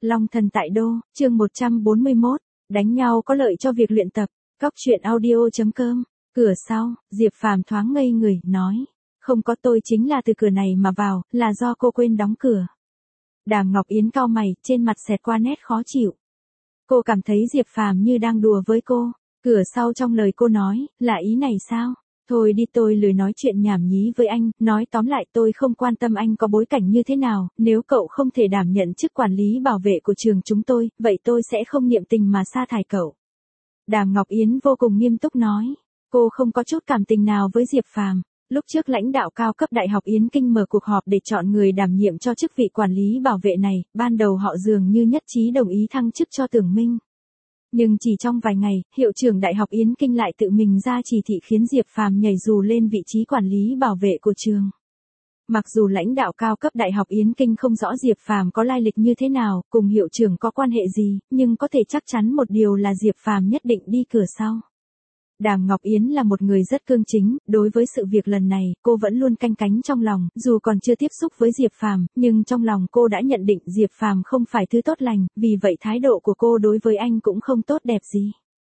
Long thần tại đô, chương 141, đánh nhau có lợi cho việc luyện tập. Cóc truyện audio.com. Cửa sau, Diệp Phàm thoáng ngây người, nói. Không có, tôi chính là từ cửa này mà vào, là do cô quên đóng cửa. Đàm Ngọc Yến cau mày, trên mặt xẹt qua nét khó chịu. Cô cảm thấy Diệp Phàm như đang đùa với cô. Cửa sau trong lời cô nói, là ý này sao? Thôi đi, tôi lười nói chuyện nhảm nhí với anh, nói tóm lại tôi không quan tâm anh có bối cảnh như thế nào, nếu cậu không thể đảm nhận chức quản lý bảo vệ của trường chúng tôi, vậy tôi sẽ không niệm tình mà sa thải cậu. Đàm Ngọc Yến vô cùng nghiêm túc nói, cô không có chút cảm tình nào với Diệp Phàm. Lúc trước lãnh đạo cao cấp Đại học Yến Kinh mở cuộc họp để chọn người đảm nhiệm cho chức vị quản lý bảo vệ này, ban đầu họ dường như nhất trí đồng ý thăng chức cho Tưởng Minh. Nhưng chỉ trong vài ngày, hiệu trưởng Đại học Yến Kinh lại tự mình ra chỉ thị khiến Diệp Phàm nhảy dù lên vị trí quản lý bảo vệ của trường. Mặc dù lãnh đạo cao cấp Đại học Yến Kinh không rõ Diệp Phàm có lai lịch như thế nào, cùng hiệu trưởng có quan hệ gì, nhưng có thể chắc chắn một điều là Diệp Phàm nhất định đi cửa sau. Đàm Ngọc Yến là một người rất cương chính, đối với sự việc lần này, cô vẫn luôn canh cánh trong lòng, dù còn chưa tiếp xúc với Diệp Phàm, nhưng trong lòng cô đã nhận định Diệp Phàm không phải thứ tốt lành, vì vậy thái độ của cô đối với anh cũng không tốt đẹp gì.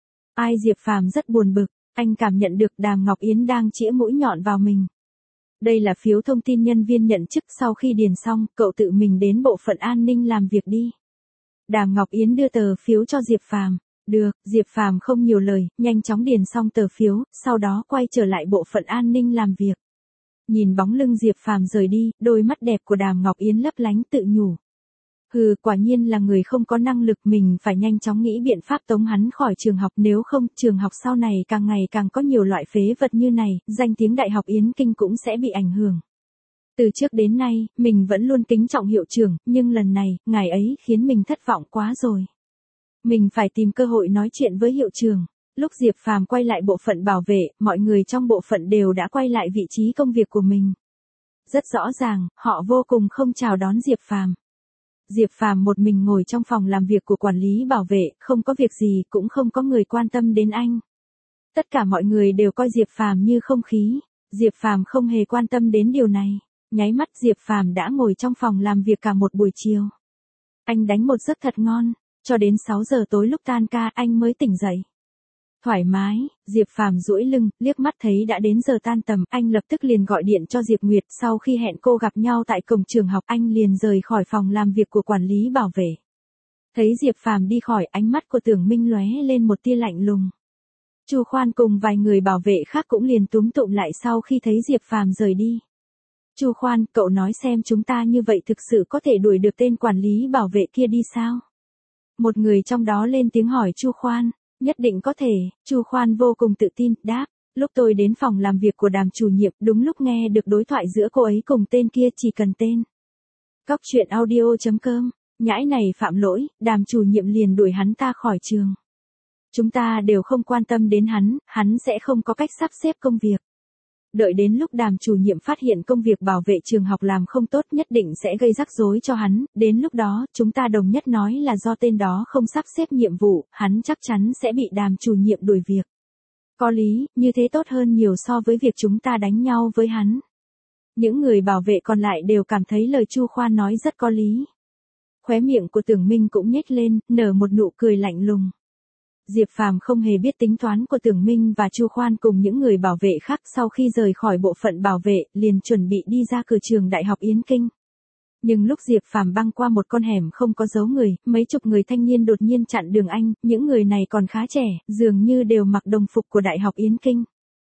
Ai Diệp Phàm rất buồn bực, anh cảm nhận được Đàm Ngọc Yến đang chĩa mũi nhọn vào mình. Đây là phiếu thông tin nhân viên nhận chức, sau khi điền xong, cậu tự mình đến bộ phận an ninh làm việc đi. Đàm Ngọc Yến đưa tờ phiếu cho Diệp Phàm. Được, Diệp Phàm không nhiều lời, nhanh chóng điền xong tờ phiếu, sau đó quay trở lại bộ phận an ninh làm việc. Nhìn bóng lưng Diệp Phàm rời đi, đôi mắt đẹp của Đàm Ngọc Yến lấp lánh tự nhủ. Hừ, quả nhiên là người không có năng lực, mình phải nhanh chóng nghĩ biện pháp tống hắn khỏi trường học, nếu không, trường học sau này càng ngày càng có nhiều loại phế vật như này, danh tiếng Đại học Yến Kinh cũng sẽ bị ảnh hưởng. Từ trước đến nay, mình vẫn luôn kính trọng hiệu trưởng, nhưng lần này, ngài ấy khiến mình thất vọng quá rồi. Mình phải tìm cơ hội nói chuyện với hiệu trưởng. Lúc Diệp Phàm quay lại bộ phận bảo vệ, mọi người trong bộ phận đều đã quay lại vị trí công việc của mình. Rất rõ ràng, họ vô cùng không chào đón Diệp Phàm. Diệp Phàm một mình ngồi trong phòng làm việc của quản lý bảo vệ, không có việc gì, cũng không có người quan tâm đến anh. Tất cả mọi người đều coi Diệp Phàm như không khí. Diệp Phàm không hề quan tâm đến điều này. Nháy mắt Diệp Phàm đã ngồi trong phòng làm việc cả một buổi chiều. Anh đánh một giấc thật ngon. Cho đến 6 giờ tối lúc tan ca anh mới tỉnh dậy. Thoải mái, Diệp Phàm duỗi lưng, liếc mắt thấy đã đến giờ tan tầm, anh lập tức liền gọi điện cho Diệp Nguyệt, sau khi hẹn cô gặp nhau tại cổng trường học, anh liền rời khỏi phòng làm việc của quản lý bảo vệ. Thấy Diệp Phàm đi khỏi, ánh mắt của Tưởng Minh lóe lên một tia lạnh lùng. Chu Khoan cùng vài người bảo vệ khác cũng liền túm tụm lại sau khi thấy Diệp Phàm rời đi. Chu Khoan, cậu nói xem chúng ta như vậy thực sự có thể đuổi được tên quản lý bảo vệ kia đi sao? Một người trong đó lên tiếng hỏi Chu Khoan, nhất định có thể, Chu Khoan vô cùng tự tin, đáp, lúc tôi đến phòng làm việc của Đàm chủ nhiệm, đúng lúc nghe được đối thoại giữa cô ấy cùng tên kia, chỉ cần tên. Cóc truyện audio.com, nhãi này phạm lỗi, Đàm chủ nhiệm liền đuổi hắn ta khỏi trường. Chúng ta đều không quan tâm đến hắn sẽ không có cách sắp xếp công việc. Đợi đến lúc Đàm chủ nhiệm phát hiện công việc bảo vệ trường học làm không tốt nhất định sẽ gây rắc rối cho hắn, đến lúc đó, chúng ta đồng nhất nói là do tên đó không sắp xếp nhiệm vụ, hắn chắc chắn sẽ bị Đàm chủ nhiệm đuổi việc. Có lý, như thế tốt hơn nhiều so với việc chúng ta đánh nhau với hắn. Những người bảo vệ còn lại đều cảm thấy lời Chu Khoan nói rất có lý. Khóe miệng của Tưởng Minh cũng nhếch lên, nở một nụ cười lạnh lùng. Diệp Phàm không hề biết tính toán của Tưởng Minh và Chu Khoan cùng những người bảo vệ khác, sau khi rời khỏi bộ phận bảo vệ, liền chuẩn bị đi ra cửa trường Đại học Yến Kinh. Nhưng lúc Diệp Phàm băng qua một con hẻm không có dấu người, mấy chục người thanh niên đột nhiên chặn đường anh, những người này còn khá trẻ, dường như đều mặc đồng phục của Đại học Yến Kinh.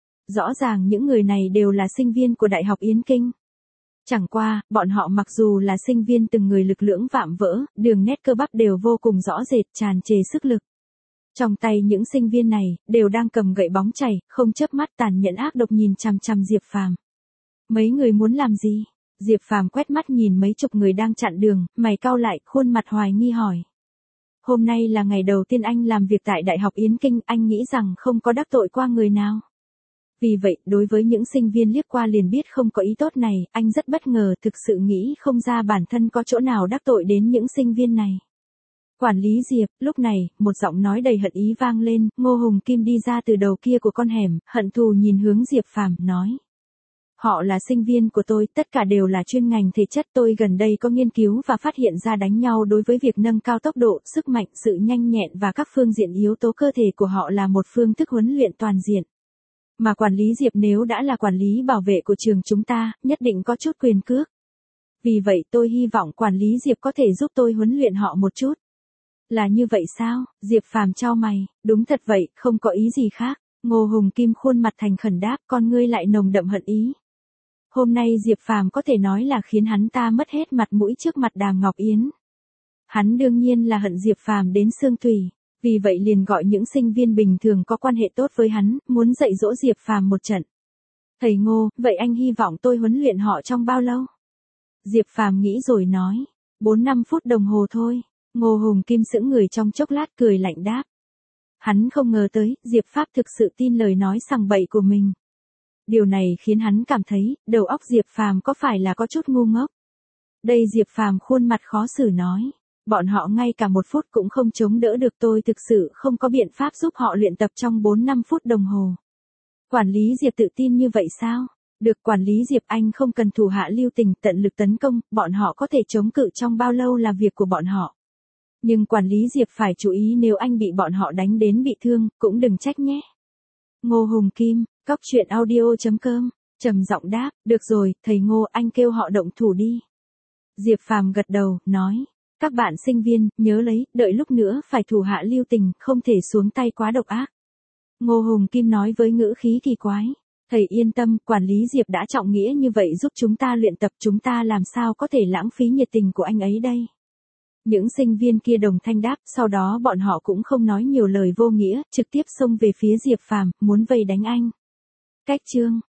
Rõ ràng những người này đều là sinh viên của Đại học Yến Kinh. Chẳng qua, bọn họ mặc dù là sinh viên từng người lực lưỡng vạm vỡ, đường nét cơ bắp đều vô cùng rõ rệt, tràn trề sức lực. Trong tay những sinh viên này, đều đang cầm gậy bóng chảy, không chớp mắt tàn nhẫn ác độc nhìn chằm chằm Diệp Phàm. Mấy người muốn làm gì? Diệp Phàm quét mắt nhìn mấy chục người đang chặn đường, mày cau lại, khuôn mặt hoài nghi hỏi. Hôm nay là ngày đầu tiên anh làm việc tại Đại học Yến Kinh, anh nghĩ rằng không có đắc tội qua người nào. Vì vậy, đối với những sinh viên liếc qua liền biết không có ý tốt này, anh rất bất ngờ, thực sự nghĩ không ra bản thân có chỗ nào đắc tội đến những sinh viên này. Quản lý Diệp, lúc này, một giọng nói đầy hận ý vang lên, Ngô Hùng Kim đi ra từ đầu kia của con hẻm, hận thù nhìn hướng Diệp Phàm, nói. Họ là sinh viên của tôi, tất cả đều là chuyên ngành thể chất. Tôi gần đây có nghiên cứu và phát hiện ra đánh nhau đối với việc nâng cao tốc độ, sức mạnh, sự nhanh nhẹn và các phương diện yếu tố cơ thể của họ là một phương thức huấn luyện toàn diện. Mà quản lý Diệp nếu đã là quản lý bảo vệ của trường chúng ta, nhất định có chút quyền cước. Vì vậy tôi hy vọng quản lý Diệp có thể giúp tôi huấn luyện họ một chút. Là như vậy sao? Diệp Phàm chau mày, đúng thật vậy, không có ý gì khác. Ngô Hùng Kim khuôn mặt thành khẩn đáp, con ngươi lại nồng đậm hận ý. Hôm nay Diệp Phàm có thể nói là khiến hắn ta mất hết mặt mũi trước mặt Đàm Ngọc Yến. Hắn đương nhiên là hận Diệp Phàm đến xương tủy, vì vậy liền gọi những sinh viên bình thường có quan hệ tốt với hắn, muốn dạy dỗ Diệp Phàm một trận. Thầy Ngô, vậy anh hy vọng tôi huấn luyện họ trong bao lâu? Diệp Phàm nghĩ rồi nói, 4-5 phút đồng hồ thôi. Ngô Hùng Kim sững người trong chốc lát cười lạnh đáp. Hắn không ngờ tới, Diệp Pháp thực sự tin lời nói sằng bậy của mình. Điều này khiến hắn cảm thấy, đầu óc Diệp Phàm có phải là có chút ngu ngốc. Đây Diệp Phàm khuôn mặt khó xử nói. Bọn họ ngay cả 1 phút cũng không chống đỡ được, tôi thực sự không có biện pháp giúp họ luyện tập trong 4-5 phút đồng hồ. Quản lý Diệp tự tin như vậy sao? Được, quản lý Diệp, anh không cần thủ hạ lưu tình, tận lực tấn công, bọn họ có thể chống cự trong bao lâu là việc của bọn họ. Nhưng quản lý Diệp phải chú ý, nếu anh bị bọn họ đánh đến bị thương, cũng đừng trách nhé. Ngô Hùng Kim, coctruyện.audio.com, trầm giọng đáp, được rồi, thầy Ngô, anh kêu họ động thủ đi. Diệp Phàm gật đầu, nói, các bạn sinh viên, nhớ lấy, đợi lúc nữa phải thủ hạ lưu tình, không thể xuống tay quá độc ác. Ngô Hùng Kim nói với ngữ khí kỳ quái. Thầy yên tâm, quản lý Diệp đã trọng nghĩa như vậy giúp chúng ta luyện tập, chúng ta làm sao có thể lãng phí nhiệt tình của anh ấy đây. Những sinh viên kia đồng thanh đáp, sau đó bọn họ cũng không nói nhiều lời vô nghĩa, trực tiếp xông về phía Diệp Phàm, muốn vây đánh anh. Cách chương